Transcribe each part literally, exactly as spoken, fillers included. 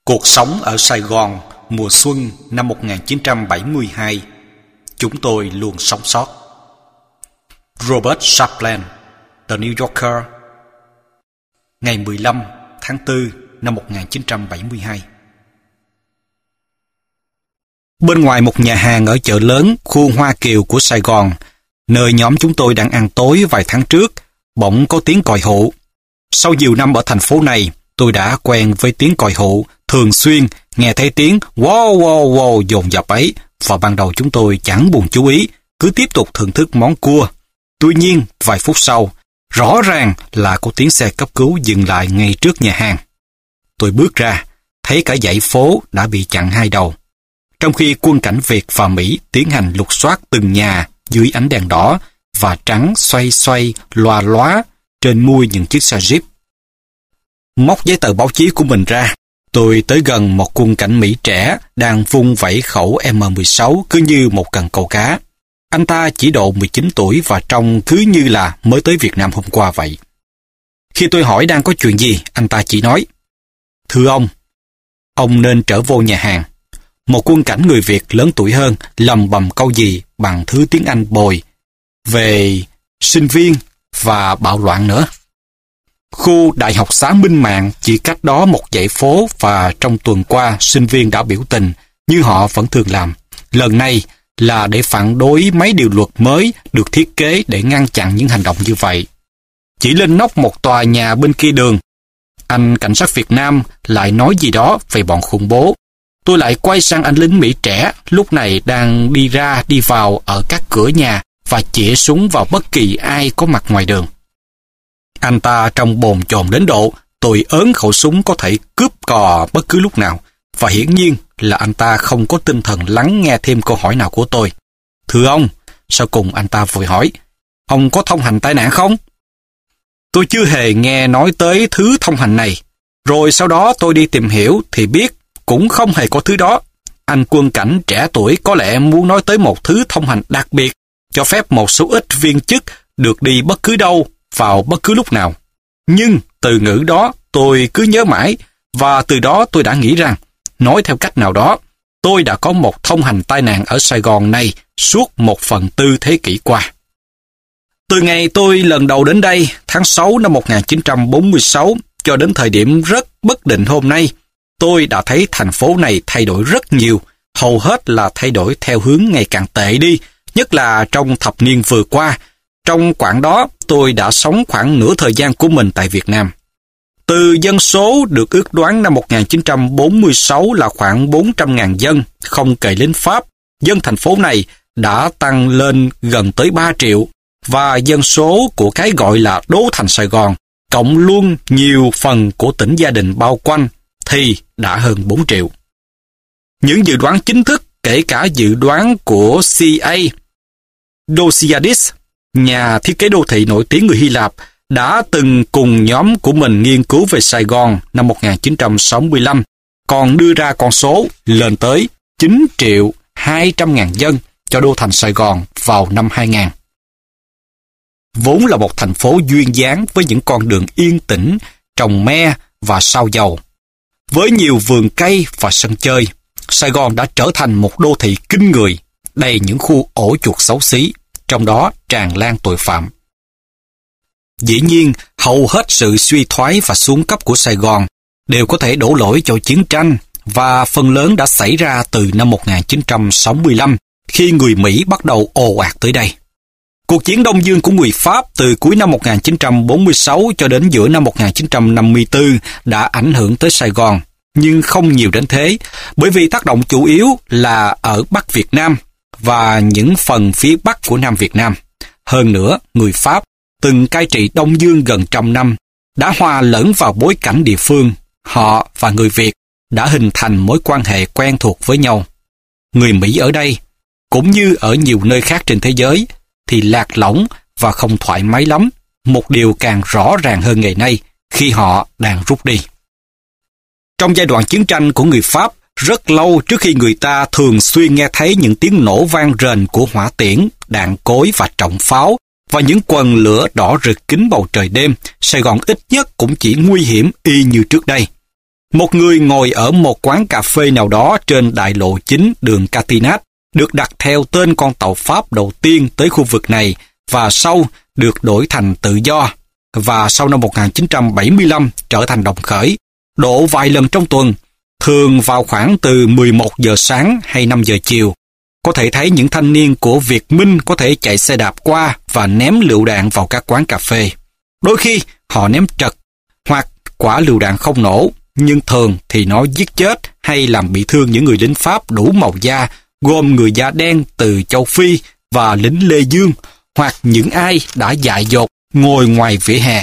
Cuộc sống ở Sài Gòn mùa xuân năm một nghìn chín trăm bảy mươi hai. Chúng tôi luôn sống sót. Robert Chaplin, The New Yorker, ngày mười lăm tháng tư năm một nghìn chín trăm bảy mươi hai. Bên ngoài một nhà hàng ở chợ lớn, khu Hoa Kiều của Sài Gòn, nơi nhóm chúng tôi đang ăn tối vài tháng trước, bỗng có tiếng còi hụ. Sau nhiều năm ở thành phố này, tôi đã quen với tiếng còi hụ, thường xuyên nghe thấy tiếng wow wow wow dồn dập ấy, và ban đầu chúng tôi chẳng buồn chú ý, cứ tiếp tục thưởng thức món cua. Tuy nhiên, vài phút sau, rõ ràng là có tiếng xe cấp cứu dừng lại ngay trước nhà hàng. Tôi bước ra, thấy cả dãy phố đã bị chặn hai đầu. Trong khi quân cảnh Việt và Mỹ tiến hành lục soát từng nhà dưới ánh đèn đỏ và trắng xoay xoay loà loá trên mui những chiếc xe Jeep. Móc giấy tờ báo chí của mình ra, tôi tới gần một quân cảnh Mỹ trẻ đang vung vẩy khẩu M mười sáu cứ như một cần câu cá. Anh ta chỉ độ mười chín tuổi và trông cứ như là mới tới Việt Nam hôm qua vậy. Khi tôi hỏi đang có chuyện gì, anh ta chỉ nói: "Thưa ông, ông nên trở vô nhà hàng." Một quân cảnh người Việt lớn tuổi hơn lầm bầm câu gì bằng thứ tiếng Anh bồi về sinh viên và bạo loạn nữa. Khu Đại học Xá Minh Mạng chỉ cách đó một dãy phố, và trong tuần qua sinh viên đã biểu tình như họ vẫn thường làm. Lần này là để phản đối mấy điều luật mới được thiết kế để ngăn chặn những hành động như vậy. Chỉ lên nóc một tòa nhà bên kia đường, anh cảnh sát Việt Nam lại nói gì đó về bọn khủng bố. Tôi lại quay sang anh lính Mỹ trẻ lúc này đang đi ra đi vào ở các cửa nhà và chĩa súng vào bất kỳ ai có mặt ngoài đường. Anh ta trông bồn chồn đến độ tôi ớn khẩu súng có thể cướp cò bất cứ lúc nào, và hiển nhiên là anh ta không có tinh thần lắng nghe thêm câu hỏi nào của tôi. "Thưa ông," sau cùng anh ta vội hỏi, "ông có thông hành tai nạn không?" Tôi chưa hề nghe nói tới thứ thông hành này. Rồi sau đó tôi đi tìm hiểu thì biết cũng không hề có thứ đó. Anh quân cảnh trẻ tuổi có lẽ muốn nói tới một thứ thông hành đặc biệt, cho phép một số ít viên chức được đi bất cứ đâu, vào bất cứ lúc nào. Nhưng từ ngữ đó tôi cứ nhớ mãi, và từ đó tôi đã nghĩ rằng, nói theo cách nào đó, tôi đã có một thông hành tai nạn ở Sài Gòn này suốt một phần tư thế kỷ qua. Từ ngày tôi lần đầu đến đây, tháng sáu năm một nghìn chín trăm bốn mươi sáu, cho đến thời điểm rất bất định hôm nay, tôi đã thấy thành phố này thay đổi rất nhiều, hầu hết là thay đổi theo hướng ngày càng tệ đi, nhất là trong thập niên vừa qua. Trong quãng đó, tôi đã sống khoảng nửa thời gian của mình tại Việt Nam. Từ dân số được ước đoán năm một nghìn chín trăm bốn mươi sáu là khoảng bốn trăm nghìn dân, không kể lính Pháp, dân thành phố này đã tăng lên gần tới ba triệu, và dân số của cái gọi là đô thành Sài Gòn, cộng luôn nhiều phần của tỉnh Gia Định bao quanh, thì đã hơn bốn triệu. Những dự đoán chính thức, kể cả dự đoán của xê a, Dosiadis, nhà thiết kế đô thị nổi tiếng người Hy Lạp, đã từng cùng nhóm của mình nghiên cứu về Sài Gòn năm một nghìn chín trăm sáu mươi lăm, còn đưa ra con số lên tới chín triệu hai trăm ngàn dân cho đô thành Sài Gòn vào năm hai nghìn. Vốn là một thành phố duyên dáng với những con đường yên tĩnh, trồng me và sao dầu. Với nhiều vườn cây và sân chơi, Sài Gòn đã trở thành một đô thị kinh người, đầy những khu ổ chuột xấu xí, trong đó tràn lan tội phạm. Dĩ nhiên, hầu hết sự suy thoái và xuống cấp của Sài Gòn đều có thể đổ lỗi cho chiến tranh, và phần lớn đã xảy ra từ năm một nghìn chín trăm sáu mươi lăm, khi người Mỹ bắt đầu ồ ạt tới đây. Cuộc chiến Đông Dương của người Pháp từ cuối năm một nghìn chín trăm bốn mươi sáu cho đến giữa năm một nghìn chín trăm năm mươi tư đã ảnh hưởng tới Sài Gòn, nhưng không nhiều đến thế, bởi vì tác động chủ yếu là ở Bắc Việt Nam và những phần phía Bắc của Nam Việt Nam. Hơn nữa, người Pháp, từng cai trị Đông Dương gần trăm năm, đã hòa lẫn vào bối cảnh địa phương. Họ và người Việt đã hình thành mối quan hệ quen thuộc với nhau. Người Mỹ ở đây, cũng như ở nhiều nơi khác trên thế giới, thì lạc lõng và không thoải mái lắm, một điều càng rõ ràng hơn ngày nay khi họ đang rút đi. Trong giai đoạn chiến tranh của người Pháp, rất lâu trước khi người ta thường xuyên nghe thấy những tiếng nổ vang rền của hỏa tiễn, đạn cối và trọng pháo, và những quần lửa đỏ rực kín bầu trời đêm, Sài Gòn ít nhất cũng chỉ nguy hiểm y như trước đây. Một người ngồi ở một quán cà phê nào đó trên đại lộ chính đường Catinat, được đặt theo tên con tàu Pháp đầu tiên tới khu vực này và sau được đổi thành Tự Do, và sau năm một nghìn chín trăm bảy mươi lăm trở thành Đồng Khởi, độ vài lần trong tuần, thường vào khoảng từ mười một giờ sáng hay năm giờ chiều. Có thể thấy những thanh niên của Việt Minh có thể chạy xe đạp qua và ném lựu đạn vào các quán cà phê. Đôi khi họ ném trật, hoặc quả lựu đạn không nổ, nhưng thường thì nó giết chết hay làm bị thương những người lính Pháp đủ màu da, gồm người da đen từ châu Phi và lính Lê Dương, hoặc những ai đã dại dột ngồi ngoài vỉa hè.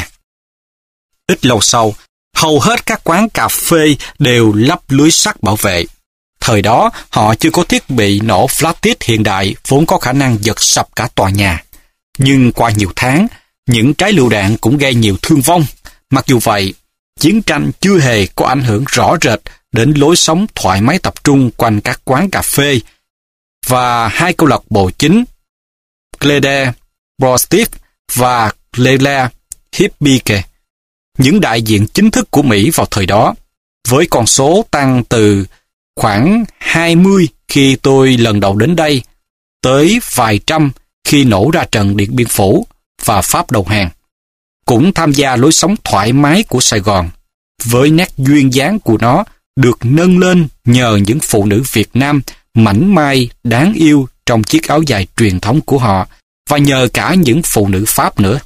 Ít lâu sau, hầu hết các quán cà phê đều lắp lưới sắt bảo vệ. Thời đó, họ chưa có thiết bị nổ flathead hiện đại vốn có khả năng giật sập cả tòa nhà. Nhưng qua nhiều tháng, những trái lựu đạn cũng gây nhiều thương vong. Mặc dù vậy, chiến tranh chưa hề có ảnh hưởng rõ rệt đến lối sống thoải mái tập trung quanh các quán cà phê và hai câu lạc bộ chính, Glede Brostif và Glede Hippike, những đại diện chính thức của Mỹ vào thời đó, với con số tăng từ khoảng hai mươi khi tôi lần đầu đến đây, tới vài trăm khi nổ ra trận Điện Biên Phủ và Pháp đầu hàng, cũng tham gia lối sống thoải mái của Sài Gòn, với nét duyên dáng của nó được nâng lên nhờ những phụ nữ Việt Nam mảnh mai đáng yêu trong chiếc áo dài truyền thống của họ, và nhờ cả những phụ nữ Pháp nữa.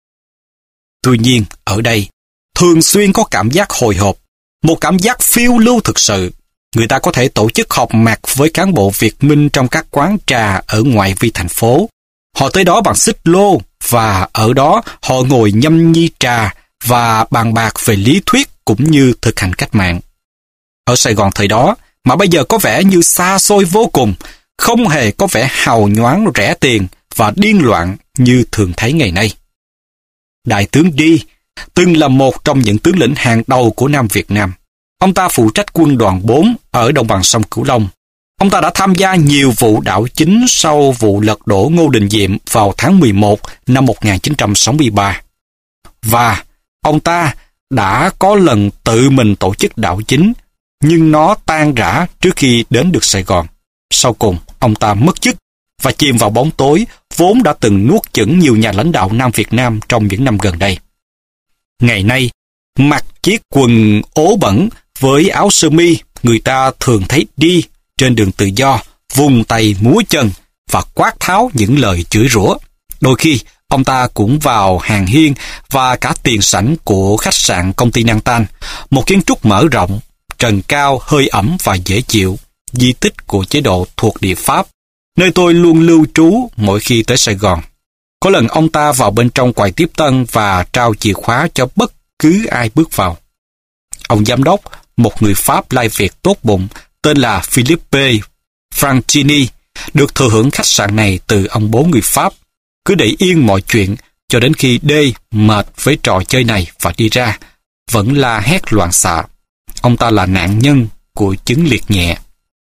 Tuy nhiên, ở đây, thường xuyên có cảm giác hồi hộp, một cảm giác phiêu lưu thực sự. Người ta có thể tổ chức họp mặt với cán bộ Việt Minh trong các quán trà ở ngoại vi thành phố. Họ tới đó bằng xích lô, và ở đó họ ngồi nhâm nhi trà và bàn bạc về lý thuyết cũng như thực hành cách mạng. Ở Sài Gòn thời đó, mà bây giờ có vẻ như xa xôi vô cùng, không hề có vẻ hào nhoáng rẻ tiền và điên loạn như thường thấy ngày nay. Đại tướng Đi từng là một trong những tướng lĩnh hàng đầu của Nam Việt Nam. Ông ta phụ trách quân đoàn bốn ở đồng bằng sông Cửu Long. Ông ta đã tham gia nhiều vụ đảo chính sau vụ lật đổ Ngô Đình Diệm vào tháng mười một năm một nghìn chín trăm sáu mươi ba. Và ông ta đã có lần tự mình tổ chức đảo chính, nhưng nó tan rã trước khi đến được Sài Gòn. Sau cùng, ông ta mất chức và chìm vào bóng tối vốn đã từng nuốt chửng nhiều nhà lãnh đạo Nam Việt Nam trong những năm gần đây. Ngày nay, mặc chiếc quần ố bẩn với áo sơ mi, người ta thường thấy Đi trên đường Tự Do, vùng tay múa chân và quát tháo những lời chửi rủa. Đôi khi, ông ta cũng vào hàng hiên và cả tiền sảnh của khách sạn Công ty Nantan, một kiến trúc mở rộng, trần cao, hơi ẩm và dễ chịu, di tích của chế độ thuộc địa Pháp, nơi tôi luôn lưu trú mỗi khi tới Sài Gòn. Có lần ông ta vào bên trong quầy tiếp tân và trao chìa khóa cho bất cứ ai bước vào. Ông giám đốc, một người Pháp lai Việt tốt bụng, tên là Philippe Francini, được thừa hưởng khách sạn này từ ông bố người Pháp, cứ để yên mọi chuyện cho đến khi D mệt với trò chơi này và đi ra, vẫn la hét loạn xạ. Ông ta là nạn nhân của chứng liệt nhẹ.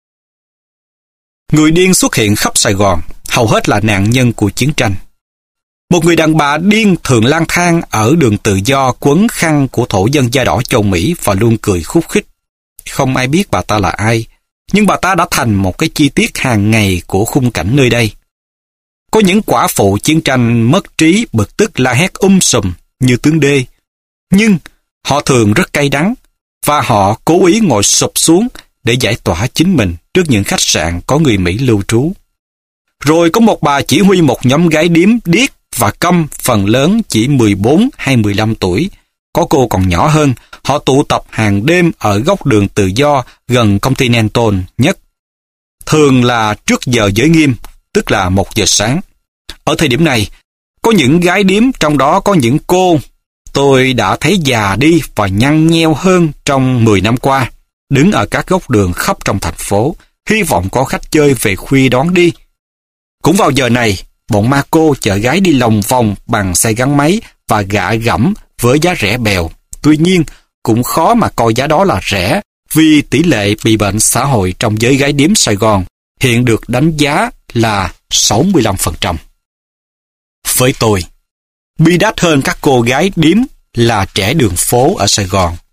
Người điên xuất hiện khắp Sài Gòn, hầu hết là nạn nhân của chiến tranh. Một người đàn bà điên thường lang thang ở đường Tự Do quấn khăn của thổ dân da đỏ châu Mỹ và luôn cười khúc khích. Không ai biết bà ta là ai, nhưng bà ta đã thành một cái chi tiết hàng ngày của khung cảnh nơi đây. Có những quả phụ chiến tranh mất trí bực tức la hét um sùm như tướng D, nhưng họ thường rất cay đắng và họ cố ý ngồi sụp xuống để giải tỏa chính mình trước những khách sạn có người Mỹ lưu trú. Rồi có một bà chỉ huy một nhóm gái điếm điếc và câm, phần lớn chỉ mười bốn hay mười lăm tuổi. Có cô còn nhỏ hơn, họ tụ tập hàng đêm ở góc đường Tự Do gần Continental nhất. Thường là trước giờ giới nghiêm, tức là một giờ sáng. Ở thời điểm này, có những gái điếm, trong đó có những cô tôi đã thấy già đi và nhăn nheo hơn trong mười năm qua, đứng ở các góc đường khắp trong thành phố, hy vọng có khách chơi về khuya đón đi. Cũng vào giờ này, bọn ma cô chở gái đi lòng vòng bằng xe gắn máy và gạ gẫm với giá rẻ bèo. Tuy nhiên, cũng khó mà coi giá đó là rẻ, vì tỷ lệ bị bệnh xã hội trong giới gái điếm Sài Gòn hiện được đánh giá là sáu mươi lăm phần trăm. Với tôi, bi đát hơn các cô gái điếm là trẻ đường phố ở Sài Gòn.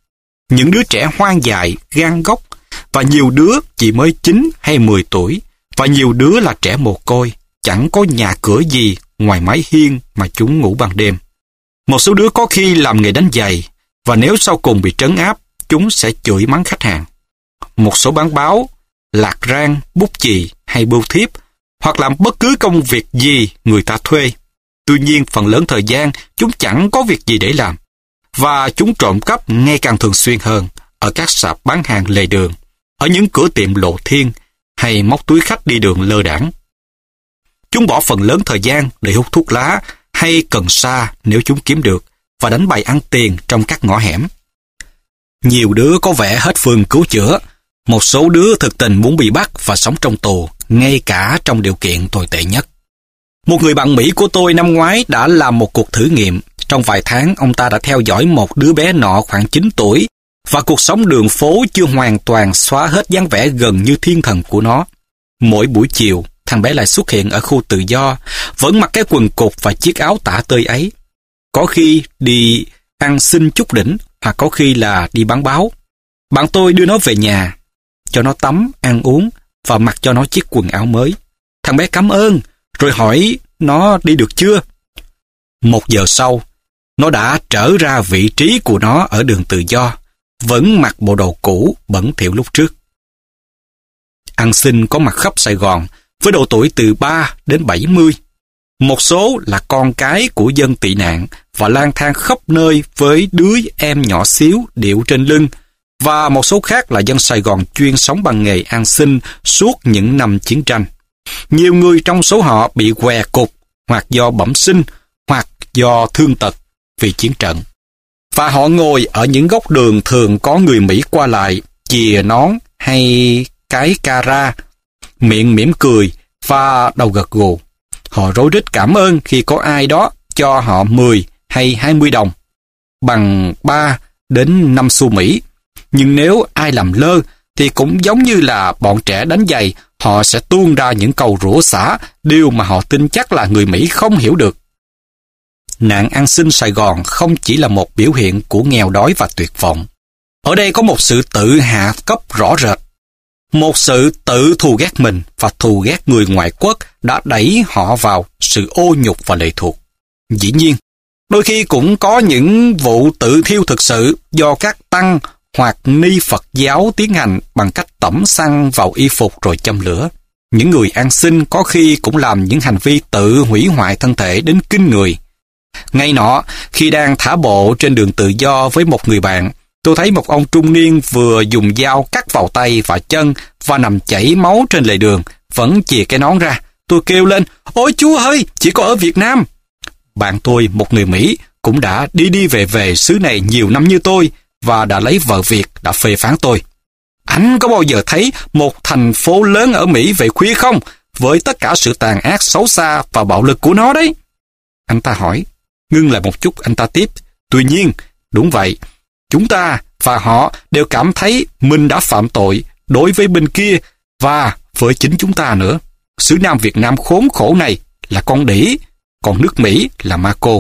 những đứa trẻ hoang dại, gan góc, và nhiều đứa chỉ mới chín hay mười tuổi, và nhiều đứa là trẻ mồ côi, chẳng có nhà cửa gì ngoài mái hiên mà chúng ngủ ban đêm. Một số đứa có khi làm nghề đánh giày, và nếu sau cùng bị trấn áp, chúng sẽ chửi mắng khách hàng. Một số bán báo, lạc rang, bút chì hay bưu thiếp, hoặc làm bất cứ công việc gì người ta thuê. Tuy nhiên, phần lớn thời gian, chúng chẳng có việc gì để làm, và chúng trộm cắp ngày càng thường xuyên hơn ở các sạp bán hàng lề đường, ở những cửa tiệm lộ thiên, hay móc túi khách đi đường lơ đãng. Chúng bỏ phần lớn thời gian để hút thuốc lá hay cần sa nếu chúng kiếm được, và đánh bài ăn tiền trong các ngõ hẻm. Nhiều đứa có vẻ hết phương cứu chữa, một số đứa thực tình muốn bị bắt và sống trong tù, ngay cả trong điều kiện tồi tệ nhất. Một người bạn Mỹ của tôi năm ngoái đã làm một cuộc thử nghiệm. Trong vài tháng, ông ta đã theo dõi một đứa bé nọ khoảng chín tuổi, và cuộc sống đường phố chưa hoàn toàn xóa hết dáng vẻ gần như thiên thần của nó. Mỗi buổi chiều, thằng bé lại xuất hiện ở khu tự do, vẫn mặc cái quần cụt và chiếc áo tả tơi ấy. Có khi đi ăn xin chút đỉnh, hoặc có khi là đi bán báo. Bạn tôi đưa nó về nhà, cho nó tắm, ăn uống, và mặc cho nó chiếc quần áo mới. Thằng bé cảm ơn, rồi hỏi nó đi được chưa. Một giờ sau, nó đã trở ra vị trí của nó ở đường tự do, vẫn mặc bộ đồ cũ bẩn thỉu lúc trước. Ăn xin có mặt khắp Sài Gòn, với độ tuổi từ ba đến bảy mươi. Một số là con cái của dân tị nạn và lang thang khắp nơi với đứa em nhỏ xíu điệu trên lưng, và một số khác là dân Sài Gòn chuyên sống bằng nghề ăn xin suốt những năm chiến tranh. Nhiều người trong số họ bị què cục, hoặc do bẩm sinh, hoặc do thương tật vì chiến trận. Và họ ngồi ở những góc đường thường có người Mỹ qua lại, chìa nón hay cái cara, miệng mỉm cười và đầu gật gù. Họ rối rít cảm ơn khi có ai đó cho họ mười hay hai mươi đồng, bằng ba đến năm xu Mỹ. Nhưng nếu ai làm lơ thì cũng giống như là bọn trẻ đánh giày, họ sẽ tuôn ra những câu rủa xả, điều mà họ tin chắc là người Mỹ không hiểu được. Nạn ăn xin Sài Gòn không chỉ là một biểu hiện của nghèo đói và tuyệt vọng. Ở đây có một sự tự hạ cấp rõ rệt. Một sự tự thù ghét mình và thù ghét người ngoại quốc đã đẩy họ vào sự ô nhục và lệ thuộc. Dĩ nhiên, đôi khi cũng có những vụ tự thiêu thực sự do các tăng hoặc ni Phật giáo tiến hành bằng cách tẩm xăng vào y phục rồi châm lửa. Những người ăn xin có khi cũng làm những hành vi tự hủy hoại thân thể đến kinh người. Ngày nọ, khi đang thả bộ trên đường tự do với một người bạn, tôi thấy một ông trung niên vừa dùng dao cắt vào tay và chân và nằm chảy máu trên lề đường, vẫn chìa cái nón ra. Tôi kêu lên, ôi Chúa ơi, chỉ có ở Việt Nam. Bạn tôi, một người Mỹ, cũng đã đi đi về về xứ này nhiều năm như tôi, và đã lấy vợ Việt, đã phê phán tôi. Anh có bao giờ thấy một thành phố lớn ở Mỹ về khuya không? Với tất cả sự tàn ác xấu xa và bạo lực của nó đấy. Anh ta hỏi, ngưng lại một chút anh ta tiếp. Tuy nhiên, đúng vậy, chúng ta và họ đều cảm thấy mình đã phạm tội đối với bên kia và với chính chúng ta nữa. Xứ Nam Việt Nam khốn khổ này là con đĩ, còn nước Mỹ là ma cô.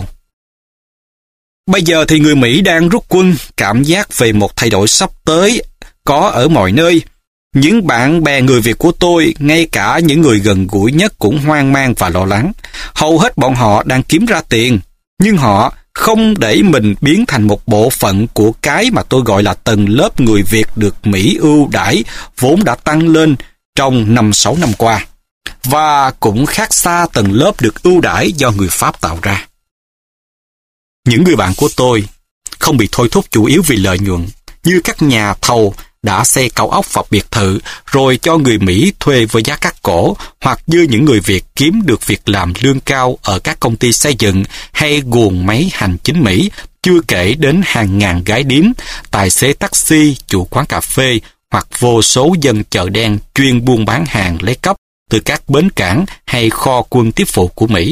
Bây giờ thì người Mỹ đang rút quân, cảm giác về một thay đổi sắp tới có ở mọi nơi. Những bạn bè người Việt của tôi, ngay cả những người gần gũi nhất cũng hoang mang và lo lắng. Hầu hết bọn họ đang kiếm ra tiền, nhưng họ không để mình biến thành một bộ phận của cái mà tôi gọi là tầng lớp người Việt được Mỹ ưu đãi, vốn đã tăng lên trong năm sáu năm qua, và cũng khác xa tầng lớp được ưu đãi do người Pháp tạo ra. Những người bạn của tôi không bị thôi thúc chủ yếu vì lợi nhuận, như các nhà thầu đã xây cao ốc và biệt thự rồi cho người Mỹ thuê với giá cắt cổ, hoặc như những người Việt kiếm được việc làm lương cao ở các công ty xây dựng hay guồng máy hành chính Mỹ, chưa kể đến hàng ngàn gái điếm, tài xế taxi, chủ quán cà phê hoặc vô số dân chợ đen chuyên buôn bán hàng lấy cắp từ các bến cảng hay kho quân tiếp phụ của Mỹ.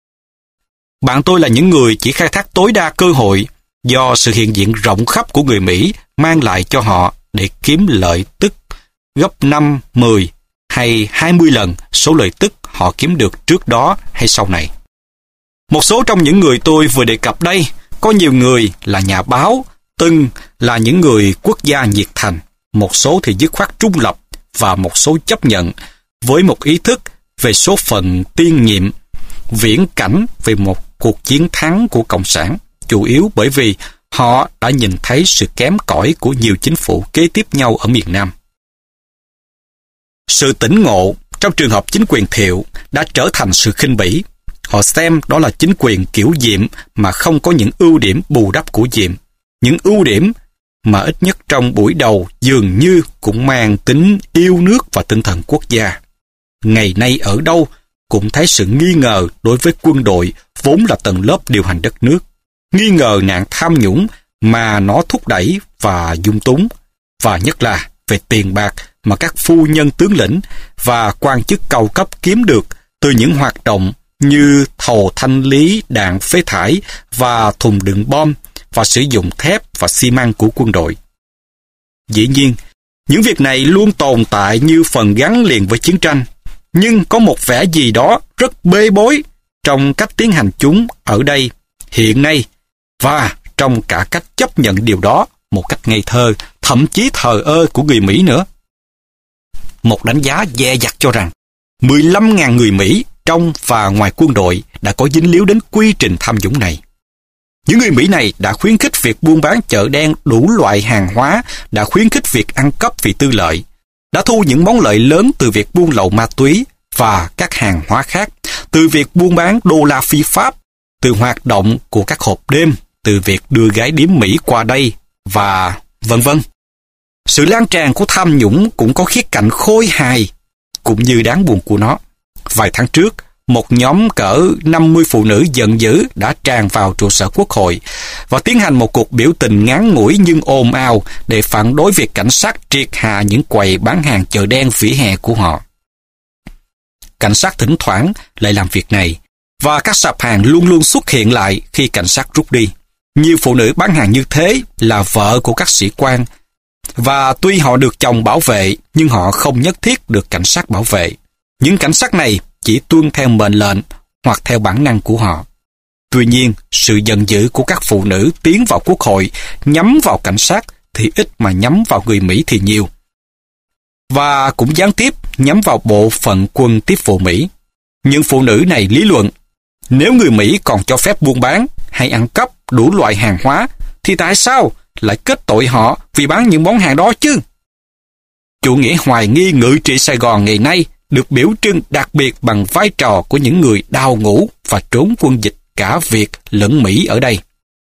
Bạn tôi là những người chỉ khai thác tối đa cơ hội do sự hiện diện rộng khắp của người Mỹ mang lại cho họ để kiếm lợi tức gấp năm, mười hay hai mươi lần số lợi tức họ kiếm được trước đó hay sau này. Một số trong những người tôi vừa đề cập đây, có nhiều người là nhà báo, từng là những người quốc gia nhiệt thành, một số thì dứt khoát trung lập và một số chấp nhận với một ý thức về số phận tiên nhiệm, viễn cảnh về một cuộc chiến thắng của Cộng sản, chủ yếu bởi vì họ đã nhìn thấy sự kém cỏi của nhiều chính phủ kế tiếp nhau ở miền Nam. Sự tỉnh ngộ trong trường hợp chính quyền Thiệu đã trở thành sự khinh bỉ. Họ xem đó là chính quyền kiểu Diệm mà không có những ưu điểm bù đắp của Diệm. Những ưu điểm mà ít nhất trong buổi đầu dường như cũng mang tính yêu nước và tinh thần quốc gia. Ngày nay ở đâu cũng thấy sự nghi ngờ đối với quân đội vốn là tầng lớp điều hành đất nước. Nghi ngờ nạn tham nhũng mà nó thúc đẩy và dung túng, và nhất là về tiền bạc mà các phu nhân tướng lĩnh và quan chức cao cấp kiếm được từ những hoạt động như thầu thanh lý đạn phế thải và thùng đựng bom và sử dụng thép và xi măng của quân đội. Dĩ nhiên, những việc này luôn tồn tại như phần gắn liền với chiến tranh, nhưng có một vẻ gì đó rất bê bối trong cách tiến hành chúng ở đây, hiện nay, và trong cả cách chấp nhận điều đó một cách ngây thơ, thậm chí thờ ơ của người Mỹ nữa. Một đánh giá dè dặt cho rằng mười lăm nghìn người Mỹ trong và ngoài quân đội đã có dính líu đến quy trình tham nhũng này. Những người Mỹ này đã khuyến khích việc buôn bán chợ đen đủ loại hàng hóa, đã khuyến khích việc ăn cắp vì tư lợi, đã thu những món lợi lớn từ việc buôn lậu ma túy và các hàng hóa khác, từ việc buôn bán đô la phi pháp, từ hoạt động của các hộp đêm, từ việc đưa gái điếm Mỹ qua đây, và vân vân. Sự lan tràn của tham nhũng cũng có khía cạnh khôi hài, cũng như đáng buồn của nó. Vài tháng trước, một nhóm cỡ năm mươi phụ nữ giận dữ đã tràn vào trụ sở Quốc hội và tiến hành một cuộc biểu tình ngắn ngủi nhưng ồn ào để phản đối việc cảnh sát triệt hạ những quầy bán hàng chợ đen vỉa hè của họ. Cảnh sát thỉnh thoảng lại làm việc này, và các sạp hàng luôn luôn xuất hiện lại khi cảnh sát rút đi. Nhiều phụ nữ bán hàng như thế là vợ của các sĩ quan, và tuy họ được chồng bảo vệ, nhưng họ không nhất thiết được cảnh sát bảo vệ. Những cảnh sát này chỉ tuân theo mệnh lệnh hoặc theo bản năng của họ. Tuy nhiên, sự giận dữ của các phụ nữ tiến vào Quốc hội nhắm vào cảnh sát thì ít mà nhắm vào người Mỹ thì nhiều. Và cũng gián tiếp nhắm vào bộ phận quân tiếp vụ Mỹ. Những phụ nữ này lý luận, nếu người Mỹ còn cho phép buôn bán hay ăn cắp đủ loại hàng hóa, thì tại sao lại kết tội họ vì bán những món hàng đó chứ? Chủ nghĩa hoài nghi ngự trị Sài Gòn ngày nay được biểu trưng đặc biệt bằng vai trò của những người đào ngũ và trốn quân dịch cả Việt lẫn Mỹ ở đây.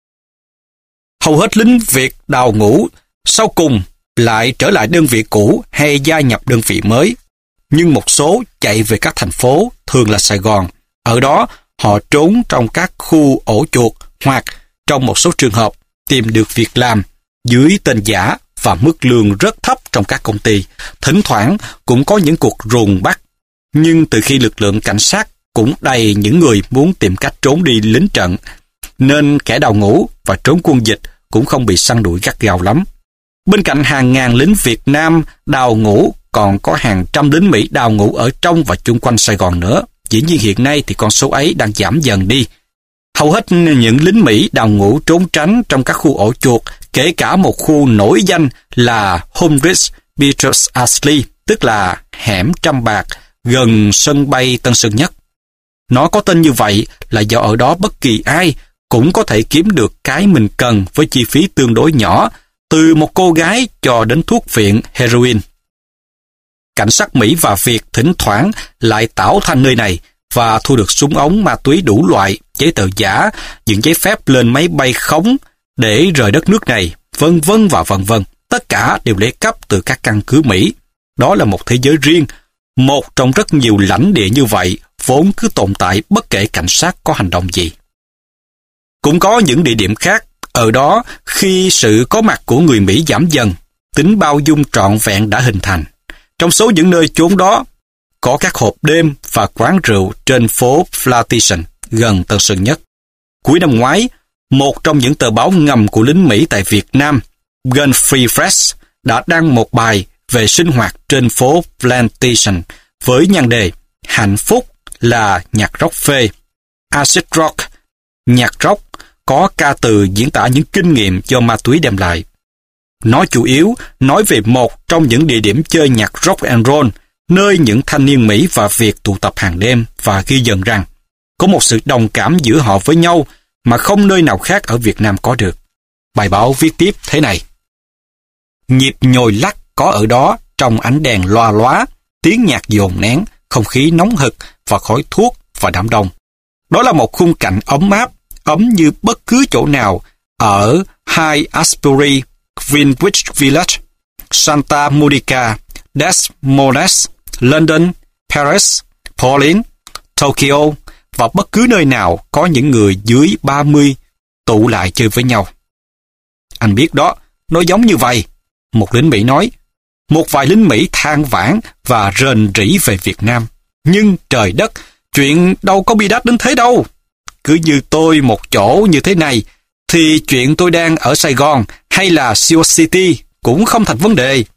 Hầu hết lính Việt đào ngũ sau cùng lại trở lại đơn vị cũ hay gia nhập đơn vị mới, nhưng một số chạy về các thành phố, thường là Sài Gòn. Ở đó, họ trốn trong các khu ổ chuột hoặc, trong một số trường hợp, tìm được việc làm dưới tên giả và mức lương rất thấp trong các công ty. Thỉnh thoảng cũng có những cuộc ruồng bắt. Nhưng từ khi lực lượng cảnh sát cũng đầy những người muốn tìm cách trốn đi lính trận, nên kẻ đào ngũ và trốn quân dịch cũng không bị săn đuổi gắt gao lắm. Bên cạnh hàng ngàn lính Việt Nam đào ngũ, còn có hàng trăm lính Mỹ đào ngũ ở trong và chung quanh Sài Gòn nữa. Dĩ nhiên hiện nay thì con số ấy đang giảm dần đi. Hầu hết những lính Mỹ đào ngũ trốn tránh trong các khu ổ chuột, kể cả một khu nổi danh là Homebridge Beatrice Ashley, tức là hẻm Trăm Bạc, gần sân bay Tân Sơn Nhất. Nó có tên như vậy là do ở đó bất kỳ ai cũng có thể kiếm được cái mình cần với chi phí tương đối nhỏ, từ một cô gái cho đến thuốc viện heroin. Cảnh sát Mỹ và Việt thỉnh thoảng lại tảo thành nơi này và thu được súng ống, ma túy đủ loại, giấy tờ giả, những giấy phép lên máy bay khống để rời đất nước này, vân vân và vân vân. Tất cả đều lấy cắp từ các căn cứ Mỹ. Đó là một thế giới riêng, một trong rất nhiều lãnh địa như vậy, vốn cứ tồn tại bất kể cảnh sát có hành động gì. Cũng có những địa điểm khác, ở đó khi sự có mặt của người Mỹ giảm dần, tính bao dung trọn vẹn đã hình thành. Trong số những nơi chốn đó, có các hộp đêm và quán rượu trên phố Plantation, gần Tân Sơn Nhất. Cuối năm ngoái, một trong những tờ báo ngầm của lính Mỹ tại Việt Nam, Gun Free Press, đã đăng một bài về sinh hoạt trên phố Plantation với nhan đề Hạnh phúc là nhạc rock phê, acid rock, nhạc rock có ca từ diễn tả những kinh nghiệm do ma túy đem lại. Nó chủ yếu nói về một trong những địa điểm chơi nhạc rock and roll, nơi những thanh niên Mỹ và Việt tụ tập hàng đêm, và ghi nhận rằng có một sự đồng cảm giữa họ với nhau mà không nơi nào khác ở Việt Nam có được. Bài báo viết tiếp thế này: nhịp nhồi lắc có ở đó trong ánh đèn loa loá, tiếng nhạc dồn nén, không khí nóng hực và khói thuốc và đám đông. Đó là một khung cảnh ấm áp, ấm như bất cứ chỗ nào ở High Asbury, Greenwich Village, Santa Monica, Des Moines, London, Paris, Berlin, Tokyo và bất cứ nơi nào có những người dưới ba mươi tụ lại chơi với nhau. Anh biết đó, nó giống như vậy, một lính Mỹ nói. Một vài lính Mỹ than vãn và rền rĩ về Việt Nam. Nhưng trời đất, chuyện đâu có bi đát đến thế đâu. Cứ như tôi một chỗ như thế này, thì chuyện tôi đang ở Sài Gòn hay là Sioux City cũng không thành vấn đề.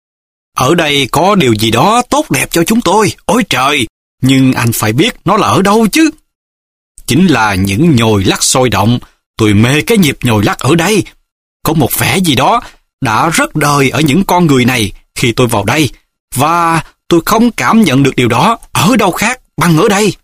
Ở đây có điều gì đó tốt đẹp cho chúng tôi, ôi trời, nhưng anh phải biết nó là ở đâu chứ. Chính là những nhồi lắc sôi động, tôi mê cái nhịp nhồi lắc ở đây. Có một vẻ gì đó đã rất đời ở những con người này khi tôi vào đây, và tôi không cảm nhận được điều đó ở đâu khác bằng ở đây.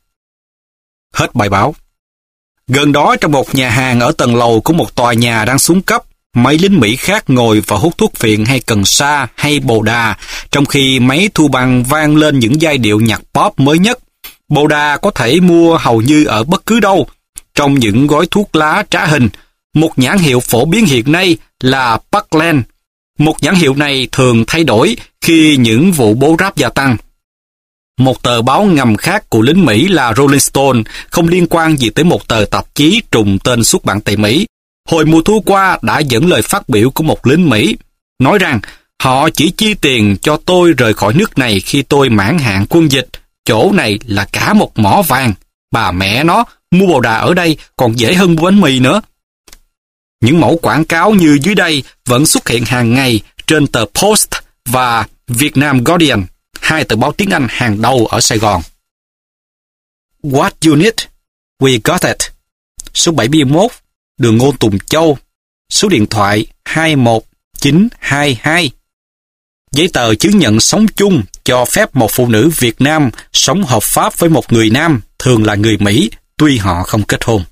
Hết bài báo. Gần đó, trong một nhà hàng ở tầng lầu của một tòa nhà đang xuống cấp, mấy lính Mỹ khác ngồi và hút thuốc phiện hay cần sa hay bồ đà, trong khi máy thu băng vang lên những giai điệu nhạc pop mới nhất. Bồ đà có thể mua hầu như ở bất cứ đâu, trong những gói thuốc lá trá hình. Một nhãn hiệu phổ biến hiện nay là Parkland. Một nhãn hiệu này thường thay đổi khi những vụ bố ráp gia tăng. Một tờ báo ngầm khác của lính Mỹ là Rolling Stone không liên quan gì tới một tờ tạp chí trùng tên xuất bản tại Mỹ. Hồi mùa thu qua đã dẫn lời phát biểu của một lính Mỹ, nói rằng họ chỉ chi tiền cho tôi rời khỏi nước này khi tôi mãn hạn quân dịch. Chỗ này là cả một mỏ vàng. Bà mẹ nó, mua bồ đà ở đây còn dễ hơn mua bánh mì nữa. Những mẫu quảng cáo như dưới đây vẫn xuất hiện hàng ngày trên tờ Post và Vietnam Guardian, hai tờ báo tiếng Anh hàng đầu ở Sài Gòn. What you need, we got it. Số bảy mươi mốt, đường Ngô Tùng Châu. Số điện thoại hai một chín hai hai. Giấy tờ chứng nhận sống chung cho phép một phụ nữ Việt Nam sống hợp pháp với một người Nam, thường là người Mỹ, tuy họ không kết hôn.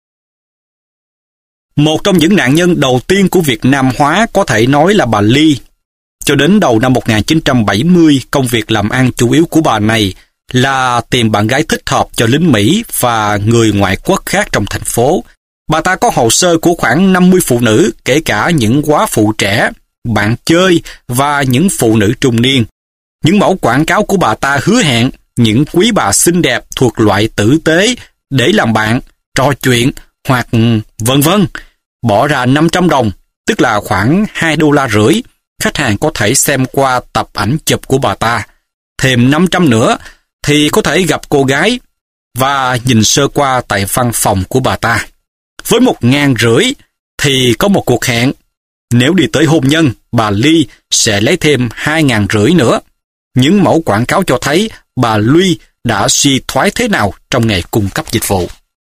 Một trong những nạn nhân đầu tiên của Việt Nam hóa có thể nói là bà Ly. Cho đến đầu năm một nghìn chín trăm bảy mươi, công việc làm ăn chủ yếu của bà này là tìm bạn gái thích hợp cho lính Mỹ và người ngoại quốc khác trong thành phố. Bà ta có hồ sơ của khoảng năm mươi phụ nữ, kể cả những góa phụ trẻ, bạn chơi và những phụ nữ trung niên. Những mẫu quảng cáo của bà ta hứa hẹn những quý bà xinh đẹp thuộc loại tử tế để làm bạn, trò chuyện hoặc vân vân. Bỏ ra năm trăm đồng, tức là khoảng hai đô la rưỡi, khách hàng có thể xem qua tập ảnh chụp của bà ta. Thêm năm trăm nữa thì có thể gặp cô gái và nhìn sơ qua tại văn phòng của bà ta. Với một ngàn rưỡi thì có một cuộc hẹn. Nếu đi tới hôn nhân, bà Ly sẽ lấy thêm hai ngàn rưỡi nữa. Những mẫu quảng cáo cho thấy bà Ly đã suy thoái thế nào trong nghề cung cấp dịch vụ.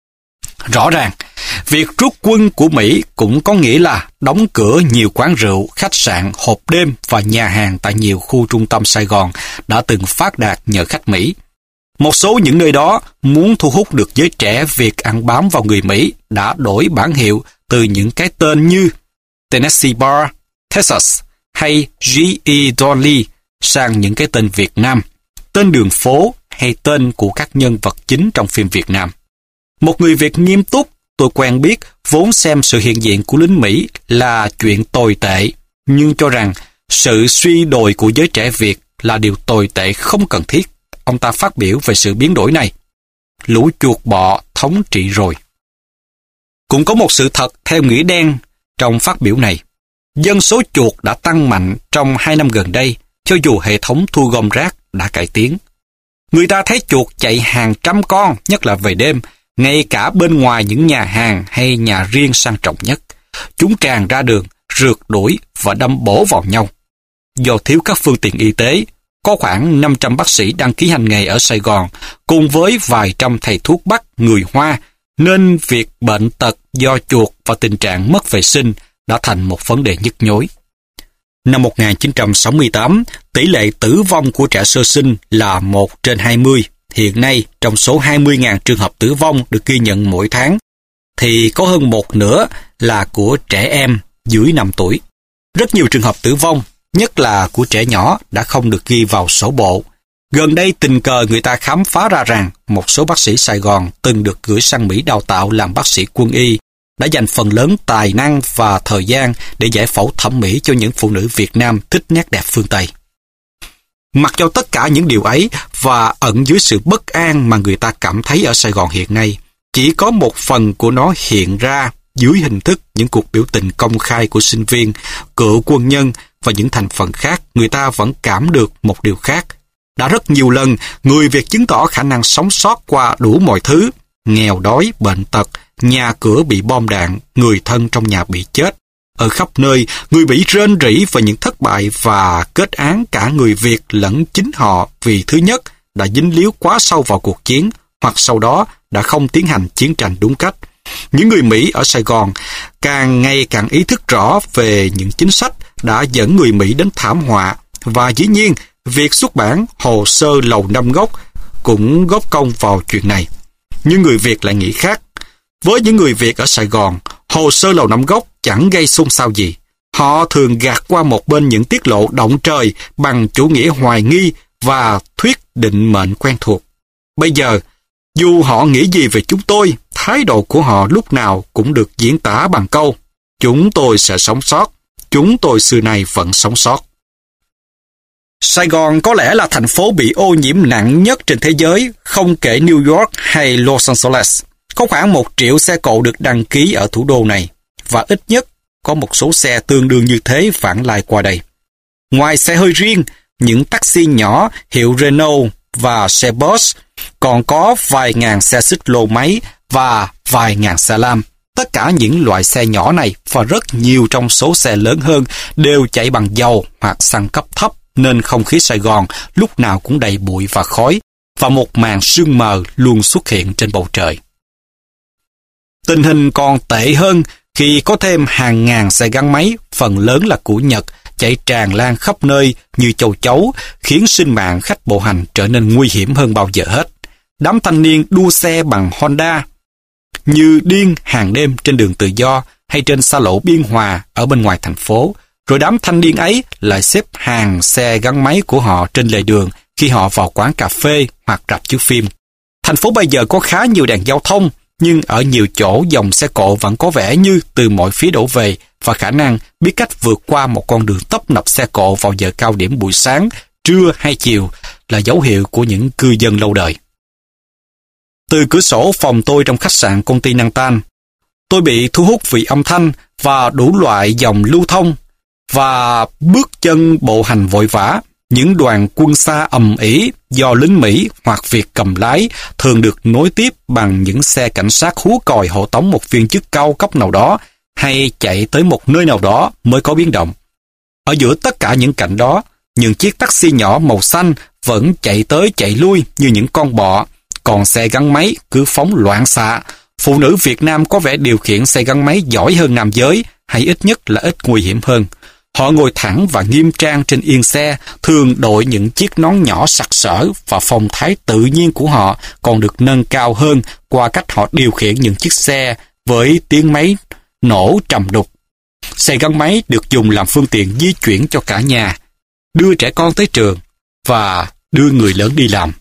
Rõ ràng, việc rút quân của Mỹ cũng có nghĩa là đóng cửa nhiều quán rượu, khách sạn, hộp đêm và nhà hàng tại nhiều khu trung tâm Sài Gòn đã từng phát đạt nhờ khách Mỹ. Một số những nơi đó muốn thu hút được giới trẻ Việt ăn bám vào người Mỹ đã đổi bản hiệu từ những cái tên như Tennessee Bar, Texas hay G E Dolly sang những cái tên Việt Nam, tên đường phố hay tên của các nhân vật chính trong phim Việt Nam. Một người Việt nghiêm túc tôi quen biết vốn xem sự hiện diện của lính Mỹ là chuyện tồi tệ, nhưng cho rằng sự suy đồi của giới trẻ Việt là điều tồi tệ không cần thiết. Ông ta phát biểu về sự biến đổi này. Lũ chuột bọ thống trị rồi. Cũng có một sự thật theo nghĩa đen trong phát biểu này. Dân số chuột đã tăng mạnh trong hai năm gần đây, cho dù hệ thống thu gom rác đã cải tiến. Người ta thấy chuột chạy hàng trăm con, nhất là về đêm, ngay cả bên ngoài những nhà hàng hay nhà riêng sang trọng nhất. Chúng tràn ra đường, rượt đuổi và đâm bổ vào nhau. Do thiếu các phương tiện y tế, có khoảng năm trăm bác sĩ đăng ký hành nghề ở Sài Gòn, cùng với vài trăm thầy thuốc Bắc người Hoa, nên việc bệnh tật do chuột và tình trạng mất vệ sinh đã thành một vấn đề nhức nhối. Năm một nghìn chín trăm sáu mươi tám, tỷ lệ tử vong của trẻ sơ sinh là một trên hai mươi. Hiện nay, trong số hai mươi nghìn trường hợp tử vong được ghi nhận mỗi tháng, thì có hơn một nửa là của trẻ em dưới năm tuổi. Rất nhiều trường hợp tử vong, nhất là của trẻ nhỏ, đã không được ghi vào sổ bộ. Gần đây tình cờ người ta khám phá ra rằng một số bác sĩ Sài Gòn từng được gửi sang Mỹ đào tạo làm bác sĩ quân y, đã dành phần lớn tài năng và thời gian để giải phẫu thẩm mỹ cho những phụ nữ Việt Nam thích nét đẹp phương Tây. Mặc cho tất cả những điều ấy và ẩn dưới sự bất an mà người ta cảm thấy ở Sài Gòn hiện nay, chỉ có một phần của nó hiện ra dưới hình thức những cuộc biểu tình công khai của sinh viên, cựu quân nhân và những thành phần khác. Người ta vẫn cảm được một điều khác. Đã rất nhiều lần, người Việt chứng tỏ khả năng sống sót qua đủ mọi thứ, nghèo đói, bệnh tật, nhà cửa bị bom đạn, người thân trong nhà bị chết. Ở khắp nơi, người Mỹ rên rỉ về những thất bại và kết án cả người Việt lẫn chính họ vì thứ nhất đã dính líu quá sâu vào cuộc chiến, hoặc sau đó đã không tiến hành chiến tranh đúng cách. Những người Mỹ ở Sài Gòn càng ngày càng ý thức rõ về những chính sách đã dẫn người Mỹ đến thảm họa, và dĩ nhiên, việc xuất bản hồ sơ Lầu Năm Góc cũng góp công vào chuyện này. Nhưng người Việt lại nghĩ khác. Với những người Việt ở Sài Gòn, hồ sơ Lầu Năm Góc chẳng gây xôn xao gì. Họ thường gạt qua một bên những tiết lộ động trời bằng chủ nghĩa hoài nghi và thuyết định mệnh quen thuộc. Bây giờ, dù họ nghĩ gì về chúng tôi, thái độ của họ lúc nào cũng được diễn tả bằng câu: chúng tôi sẽ sống sót, chúng tôi xưa nay vẫn sống sót. Sài Gòn có lẽ là thành phố bị ô nhiễm nặng nhất trên thế giới, không kể New York hay Los Angeles. Có khoảng một triệu xe cộ được đăng ký ở thủ đô này, và ít nhất có một số xe tương đương như thế vãng lai qua đây. Ngoài xe hơi riêng, những taxi nhỏ hiệu Renault và xe Bosch, còn có vài ngàn xe xích lô máy và vài ngàn xe lam. Tất cả những loại xe nhỏ này và rất nhiều trong số xe lớn hơn đều chạy bằng dầu hoặc xăng cấp thấp, nên không khí Sài Gòn lúc nào cũng đầy bụi và khói, và một màn sương mờ luôn xuất hiện trên bầu trời. Tình hình còn tệ hơn khi có thêm hàng ngàn xe gắn máy, phần lớn là của Nhật, chạy tràn lan khắp nơi như châu chấu, khiến sinh mạng khách bộ hành trở nên nguy hiểm hơn bao giờ hết. Đám thanh niên đua xe bằng Honda như điên hàng đêm trên đường Tự Do hay trên xa lộ Biên Hòa ở bên ngoài thành phố, rồi đám thanh niên ấy lại xếp hàng xe gắn máy của họ trên lề đường khi họ vào quán cà phê hoặc rạp chiếu phim. Thành phố bây giờ có khá nhiều đèn giao thông, nhưng ở nhiều chỗ dòng xe cộ vẫn có vẻ như từ mọi phía đổ về, và khả năng biết cách vượt qua một con đường tấp nập xe cộ vào giờ cao điểm buổi sáng, trưa hay chiều là dấu hiệu của những cư dân lâu đời. Từ cửa sổ phòng tôi trong khách sạn công ty Nantan, tôi bị thu hút vì âm thanh và đủ loại dòng lưu thông và bước chân bộ hành vội vã. Những đoàn quân xa ầm ĩ do lính Mỹ hoặc Việt cầm lái thường được nối tiếp bằng những xe cảnh sát hú còi hộ tống một viên chức cao cấp nào đó hay chạy tới một nơi nào đó mới có biến động. Ở giữa tất cả những cảnh đó, những chiếc taxi nhỏ màu xanh vẫn chạy tới chạy lui như những con bọ, còn xe gắn máy cứ phóng loạn xạ. Phụ nữ Việt Nam có vẻ điều khiển xe gắn máy giỏi hơn nam giới, hay ít nhất là ít nguy hiểm hơn. Họ ngồi thẳng và nghiêm trang trên yên xe, thường đội những chiếc nón nhỏ sặc sỡ, và phong thái tự nhiên của họ còn được nâng cao hơn qua cách họ điều khiển những chiếc xe với tiếng máy nổ trầm đục. Xe gắn máy được dùng làm phương tiện di chuyển cho cả nhà, đưa trẻ con tới trường và đưa người lớn đi làm.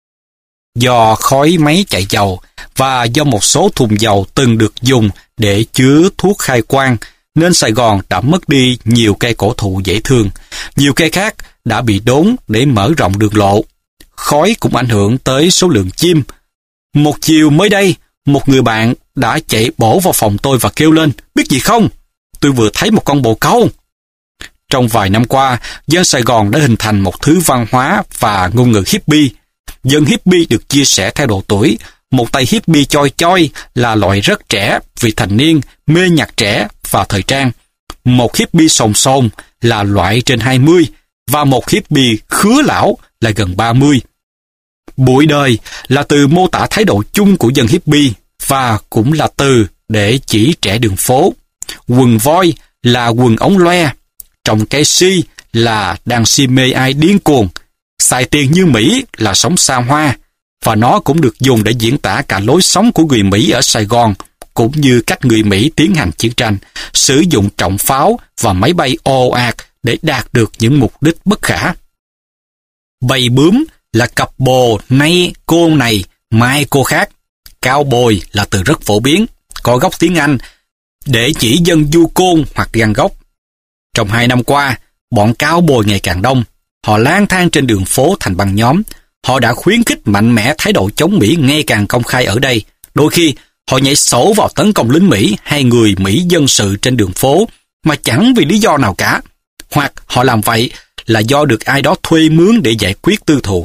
Do khói máy chạy dầu và do một số thùng dầu từng được dùng để chứa thuốc khai quang, nên Sài Gòn đã mất đi nhiều cây cổ thụ dễ thương. Nhiều cây khác đã bị đốn để mở rộng đường lộ. Khói cũng ảnh hưởng tới số lượng chim. Một chiều mới đây, một người bạn đã chạy bổ vào phòng tôi và kêu lên: biết gì không? Tôi vừa thấy một con bồ câu. Trong vài năm qua, dân Sài Gòn đã hình thành một thứ văn hóa và ngôn ngữ hippie. Dân hippie được chia sẻ theo độ tuổi. Một tay hippie choi choi là loại rất trẻ, vị thành niên, mê nhạc trẻ và thời trang. Một hippie sồn sồn là loại trên hai mươi, và một hippie khứa lão là gần ba mươi. Bụi đời là từ mô tả thái độ chung của dân hippie, và cũng là từ để chỉ trẻ đường phố. Quần voi là quần ống loe, trồng cây si là đang si mê ai điên cuồng, xài tiền như Mỹ là sống xa hoa, và nó cũng được dùng để diễn tả cả lối sống của người Mỹ ở Sài Gòn, cũng như cách người Mỹ tiến hành chiến tranh, sử dụng trọng pháo và máy bay ồ ạt để đạt được những mục đích bất khả. Bầy bướm là cặp bồ nay cô này, mai cô khác. Cao bồi là từ rất phổ biến, có gốc tiếng Anh, để chỉ dân du côn hoặc gan gốc. Trong hai năm qua, bọn cao bồi ngày càng đông. Họ lang thang trên đường phố thành băng nhóm. Họ đã khuyến khích mạnh mẽ thái độ chống Mỹ ngày càng công khai ở đây. Đôi khi, họ nhảy sổ vào tấn công lính Mỹ hay người Mỹ dân sự trên đường phố mà chẳng vì lý do nào cả. Hoặc họ làm vậy là do được ai đó thuê mướn để giải quyết tư thù.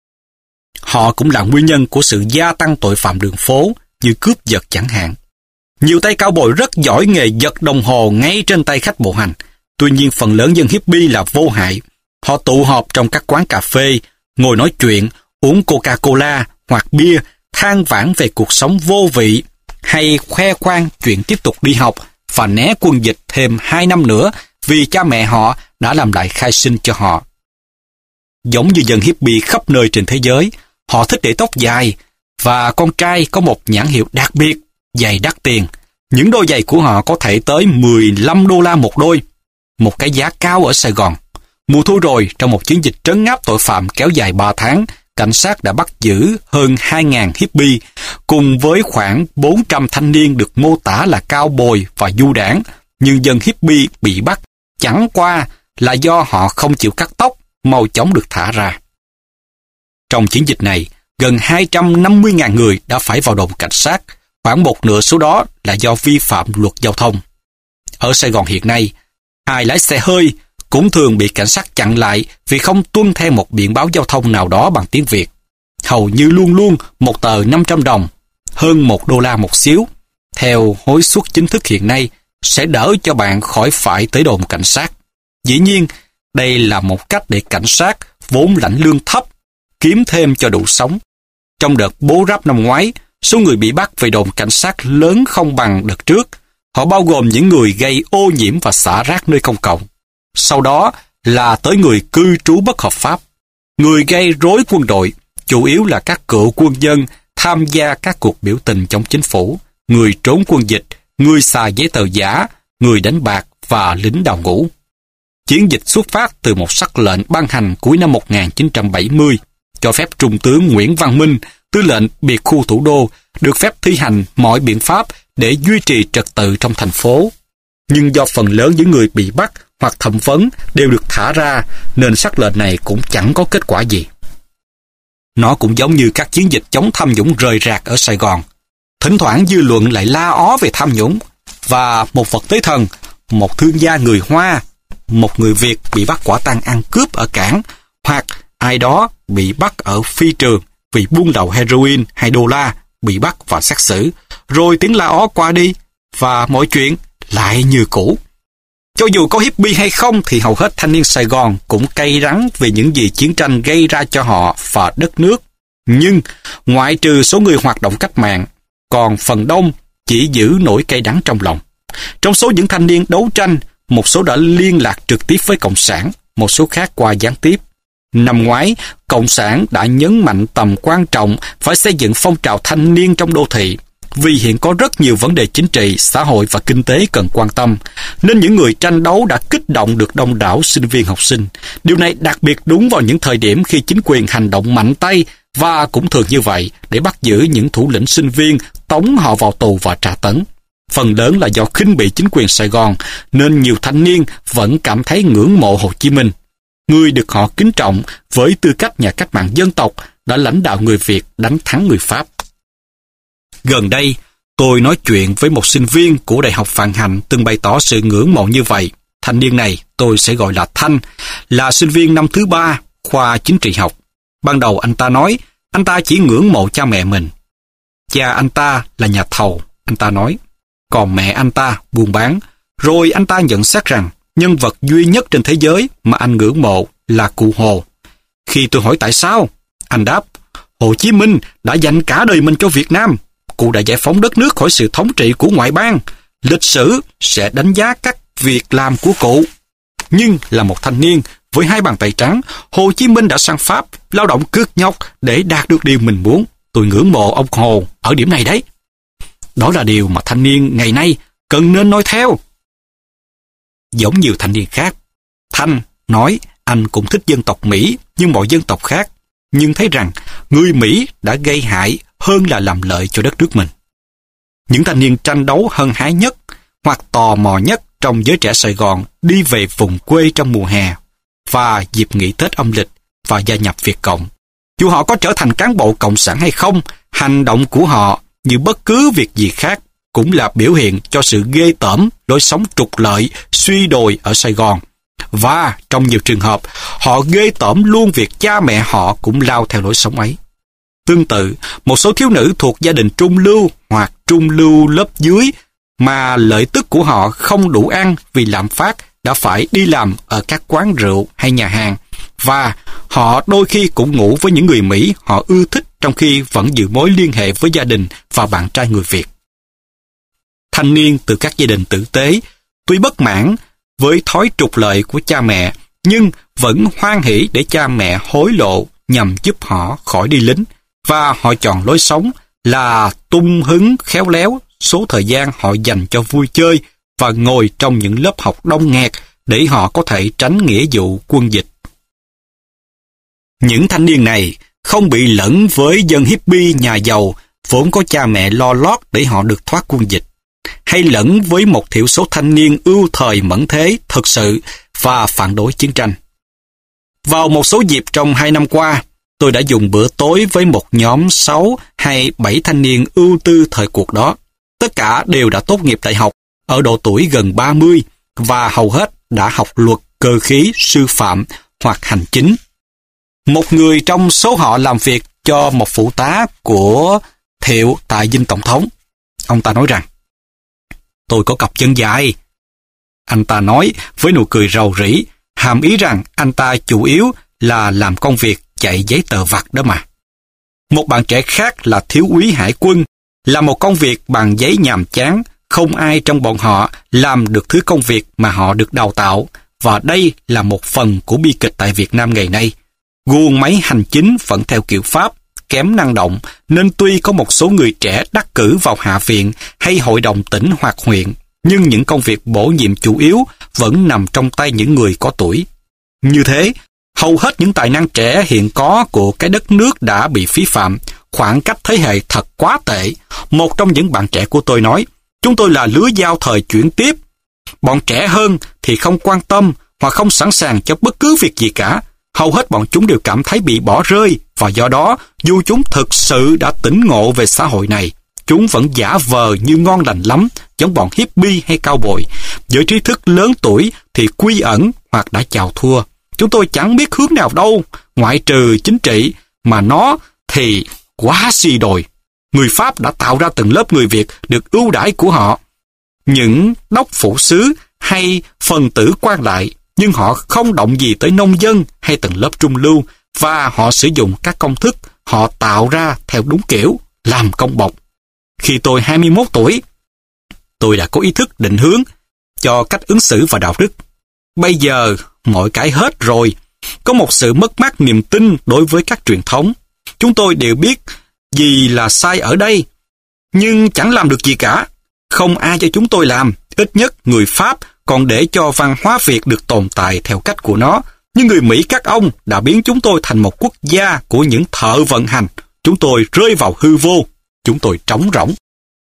Họ cũng là nguyên nhân của sự gia tăng tội phạm đường phố như cướp giật chẳng hạn. Nhiều tay cao bồi rất giỏi nghề giật đồng hồ ngay trên tay khách bộ hành. Tuy nhiên phần lớn dân hippie là vô hại. Họ tụ họp trong các quán cà phê, ngồi nói chuyện, uống Coca-Cola hoặc bia, than vãn về cuộc sống vô vị, hay khoe khoang chuyện tiếp tục đi học và né quân dịch thêm hai năm nữa vì cha mẹ họ đã làm lại khai sinh cho họ. Giống như dân hippie khắp nơi trên thế giới, họ thích để tóc dài, và con trai có một nhãn hiệu đặc biệt, giày đắt tiền. Những đôi giày của họ có thể tới mười lăm đô la một đôi, một cái giá cao ở Sài Gòn. Mùa thu rồi, trong một chiến dịch trấn áp tội phạm kéo dài ba tháng, cảnh sát đã bắt giữ hơn hai nghìn hippie, cùng với khoảng bốn trăm thanh niên được mô tả là cao bồi và du đảng. Nhưng dân hippie bị bắt chẳng qua là do họ không chịu cắt tóc, mau chóng được thả ra. Trong chiến dịch này, gần hai trăm năm mươi nghìn người đã phải vào đồn cảnh sát, khoảng một nửa số đó là do vi phạm luật giao thông. Ở Sài Gòn hiện nay, ai lái xe hơi cũng thường bị cảnh sát chặn lại vì không tuân theo một biển báo giao thông nào đó bằng tiếng Việt. Hầu như luôn luôn một tờ năm trăm đồng, hơn một đô la một xíu, theo hối suất chính thức hiện nay, sẽ đỡ cho bạn khỏi phải tới đồn cảnh sát. Dĩ nhiên, đây là một cách để cảnh sát vốn lãnh lương thấp kiếm thêm cho đủ sống. Trong đợt bố ráp năm ngoái, số người bị bắt về đồn cảnh sát lớn không bằng đợt trước. Họ bao gồm những người gây ô nhiễm và xả rác nơi công cộng. Sau đó là tới người cư trú bất hợp pháp, người gây rối quân đội, chủ yếu là các cựu quân dân tham gia các cuộc biểu tình chống chính phủ, người trốn quân dịch, người xài giấy tờ giả, người đánh bạc và lính đào ngũ. Chiến dịch xuất phát từ một sắc lệnh ban hành cuối năm một nghìn chín trăm bảy mươi, cho phép Trung tướng Nguyễn Văn Minh, tư lệnh biệt khu thủ đô, được phép thi hành mọi biện pháp để duy trì trật tự trong thành phố. Nhưng do phần lớn những người bị bắt hoặc thẩm vấn đều được thả ra, nên sắc lệnh này cũng chẳng có kết quả gì. Nó cũng giống như các chiến dịch chống tham nhũng rời rạc ở Sài Gòn. Thỉnh thoảng dư luận lại la ó về tham nhũng, và một vật tế thần, một thương gia người Hoa, một người Việt bị bắt quả tang ăn cướp ở cảng, hoặc ai đó bị bắt ở phi trường vì buôn lậu heroin hay đô la, bị bắt và xét xử, rồi tiếng la ó qua đi, và mọi chuyện lại như cũ. Cho dù có hippie hay không thì hầu hết thanh niên Sài Gòn cũng cay đắng vì những gì chiến tranh gây ra cho họ và đất nước. Nhưng, ngoại trừ số người hoạt động cách mạng, còn phần đông chỉ giữ nỗi cay đắng trong lòng. Trong số những thanh niên đấu tranh, một số đã liên lạc trực tiếp với Cộng sản, một số khác qua gián tiếp. Năm ngoái, Cộng sản đã nhấn mạnh tầm quan trọng phải xây dựng phong trào thanh niên trong đô thị, vì hiện có rất nhiều vấn đề chính trị, xã hội và kinh tế cần quan tâm, nên những người tranh đấu đã kích động được đông đảo sinh viên học sinh. Điều này đặc biệt đúng vào những thời điểm khi chính quyền hành động mạnh tay, và cũng thường như vậy để bắt giữ những thủ lĩnh sinh viên, tống họ vào tù và tra tấn. Phần lớn là do khinh bỉ chính quyền Sài Gòn, nên nhiều thanh niên vẫn cảm thấy ngưỡng mộ Hồ Chí Minh, người được họ kính trọng với tư cách nhà cách mạng dân tộc đã lãnh đạo người Việt đánh thắng người Pháp. Gần đây, tôi nói chuyện với một sinh viên của Đại học Vạn Hạnh từng bày tỏ sự ngưỡng mộ như vậy. Thanh niên này tôi sẽ gọi là Thanh, là sinh viên năm thứ ba, khoa chính trị học. Ban đầu anh ta nói, anh ta chỉ ngưỡng mộ cha mẹ mình. Cha anh ta là nhà thầu, anh ta nói. Còn mẹ anh ta buôn bán. Rồi anh ta nhận xét rằng nhân vật duy nhất trên thế giới mà anh ngưỡng mộ là cụ Hồ. Khi tôi hỏi tại sao, anh đáp, Hồ Chí Minh đã dành cả đời mình cho Việt Nam. cụ đã giải phóng đất nước khỏi sự thống trị của ngoại bang. Lịch sử sẽ đánh giá các việc làm của cụ. Nhưng là một thanh niên với hai bàn tay trắng, Hồ Chí Minh đã sang Pháp, lao động cực nhọc để đạt được điều mình muốn. Tôi ngưỡng mộ ông Hồ ở điểm này đấy. Đó là điều mà thanh niên ngày nay cần nên nói theo. Giống nhiều thanh niên khác, Thanh nói anh cũng thích dân tộc Mỹ như mọi dân tộc khác, nhưng thấy rằng người Mỹ đã gây hại hơn là làm lợi cho đất nước mình. Những thanh niên tranh đấu hăng hái nhất hoặc tò mò nhất trong giới trẻ Sài Gòn đi về vùng quê trong mùa hè và dịp nghỉ Tết âm lịch và gia nhập Việt Cộng. Dù họ có trở thành cán bộ cộng sản hay không, hành động của họ như bất cứ việc gì khác cũng là biểu hiện cho sự ghê tởm lối sống trục lợi, suy đồi ở Sài Gòn. Và trong nhiều trường hợp, họ ghê tởm luôn việc cha mẹ họ cũng lao theo lối sống ấy. Tương tự, một số thiếu nữ thuộc gia đình trung lưu hoặc trung lưu lớp dưới mà lợi tức của họ không đủ ăn vì lạm phát đã phải đi làm ở các quán rượu hay nhà hàng, và họ đôi khi cũng ngủ với những người Mỹ họ ưa thích trong khi vẫn giữ mối liên hệ với gia đình và bạn trai người Việt. Thanh niên từ các gia đình tử tế, tuy bất mãn với thói trục lợi của cha mẹ, nhưng vẫn hoan hỉ để cha mẹ hối lộ nhằm giúp họ khỏi đi lính, và họ chọn lối sống là tung hứng khéo léo số thời gian họ dành cho vui chơi và ngồi trong những lớp học đông nghẹt để họ có thể tránh nghĩa vụ quân dịch. Những thanh niên này không bị lẫn với dân hippie nhà giàu vốn có cha mẹ lo lót để họ được thoát quân dịch, hay lẫn với một thiểu số thanh niên ưu thời mẫn thế thực sự và phản đối chiến tranh. Vào một số dịp trong hai năm qua, tôi đã dùng bữa tối với một nhóm sáu hay bảy thanh niên ưu tư thời cuộc đó. Tất cả đều đã tốt nghiệp đại học ở độ tuổi gần ba mươi và hầu hết đã học luật, cơ khí, sư phạm hoặc hành chính. Một người trong số họ làm việc cho một phụ tá của Thiệu tại dinh tổng thống. Ông ta nói rằng, tôi có cặp chân dài. Anh ta nói với nụ cười rầu rĩ, hàm ý rằng anh ta chủ yếu là làm công việc chạy giấy tờ vặt đó mà. Một bạn trẻ khác là thiếu úy hải quân, là một công việc bằng giấy nhàm chán, không ai trong bọn họ làm được thứ công việc mà họ được đào tạo, và đây là một phần của bi kịch tại Việt Nam ngày nay. Guồng máy hành chính vẫn theo kiểu Pháp, kém năng động, nên tuy có một số người trẻ đắc cử vào Hạ viện hay Hội đồng tỉnh hoặc huyện, nhưng những công việc bổ nhiệm chủ yếu vẫn nằm trong tay những người có tuổi. Như thế, hầu hết những tài năng trẻ hiện có của cái đất nước đã bị phí phạm, khoảng cách thế hệ thật quá tệ. Một trong những bạn trẻ của tôi nói, chúng tôi là lứa giao thời chuyển tiếp. Bọn trẻ hơn thì không quan tâm hoặc không sẵn sàng cho bất cứ việc gì cả. Hầu hết bọn chúng đều cảm thấy bị bỏ rơi, và do đó, dù chúng thực sự đã tỉnh ngộ về xã hội này, chúng vẫn giả vờ như ngon lành lắm, giống bọn hippie hay cao bồi. Giới trí thức lớn tuổi thì quy ẩn hoặc đã chào thua. Chúng tôi chẳng biết hướng nào đâu, ngoại trừ chính trị, mà nó thì quá suy đồi. Người Pháp đã tạo ra từng lớp người Việt được ưu đãi của họ, những đốc phủ sứ hay phần tử quan lại, nhưng họ không động gì tới nông dân hay tầng lớp trung lưu, và họ sử dụng các công thức họ tạo ra theo đúng kiểu, làm công bộc. Khi tôi hai mươi mốt tuổi, tôi đã có ý thức định hướng cho cách ứng xử và đạo đức. Bây giờ, mọi cái hết rồi. Có một sự mất mát niềm tin đối với các truyền thống. Chúng tôi đều biết gì là sai ở đây, nhưng chẳng làm được gì cả. Không ai cho chúng tôi làm. Ít nhất người Pháp còn để cho văn hóa Việt được tồn tại theo cách của nó. Nhưng người Mỹ các ông đã biến chúng tôi thành một quốc gia của những thợ vận hành. Chúng tôi rơi vào hư vô. Chúng tôi trống rỗng.